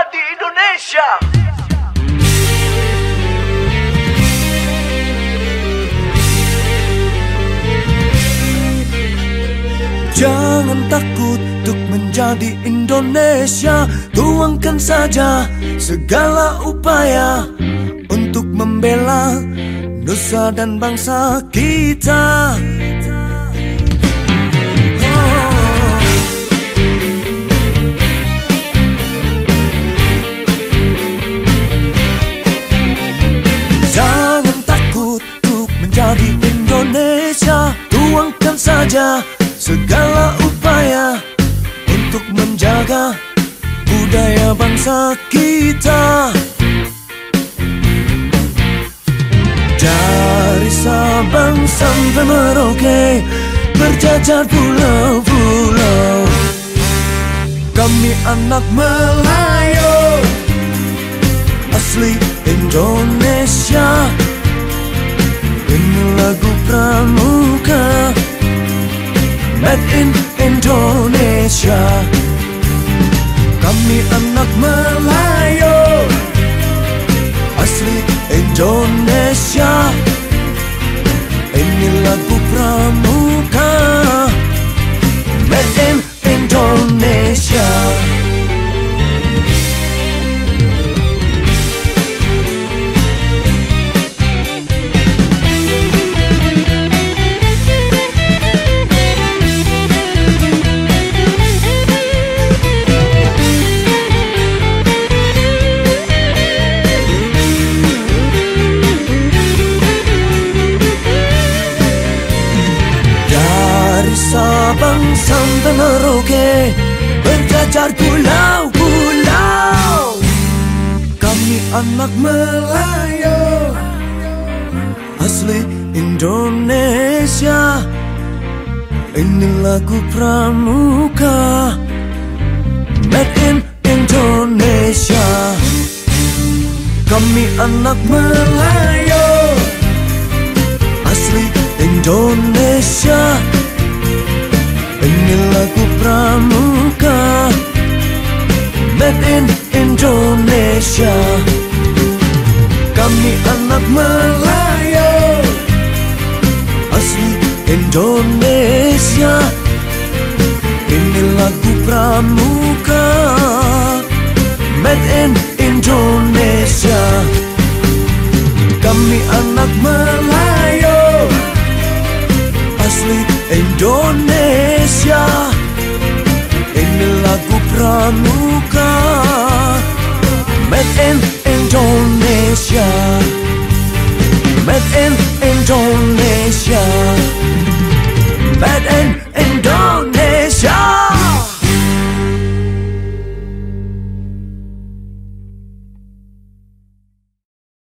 di Indonesia. Jangan takut untuk menjadi Indonesia. Tuangkan saja segala upaya untuk membela nusa dan bangsa kita. Jangan takut untuk menjadi Indonesia. Tuangkan saja segala upaya untuk menjaga budaya bangsa kita. Dari Sabang sampai Merauke, berjajar pulau-pulau, kami anak Melayu asli Indonesia. Ini lagu pramuka Made in Indonesia. Kami anak Melayu asli Indonesia. Ini lagu pramuka Made in Indonesia. Sabang sampai Merauke, berjajar pulau-pulau, kami anak Melayu asli Indonesia. Ini lagu pramuka Made in Indonesia. Kami anak Melayu asli Indonesia. Ini lagu pramuka Made in Indonesia. Kami anak Melayu asli Indonesia. Ini lagu pramuka Made in Indonesia. Kami anak Melayu asli Indonesia. Ini lagu pramuka Made in Indonesia. Made in Indonesia. Made in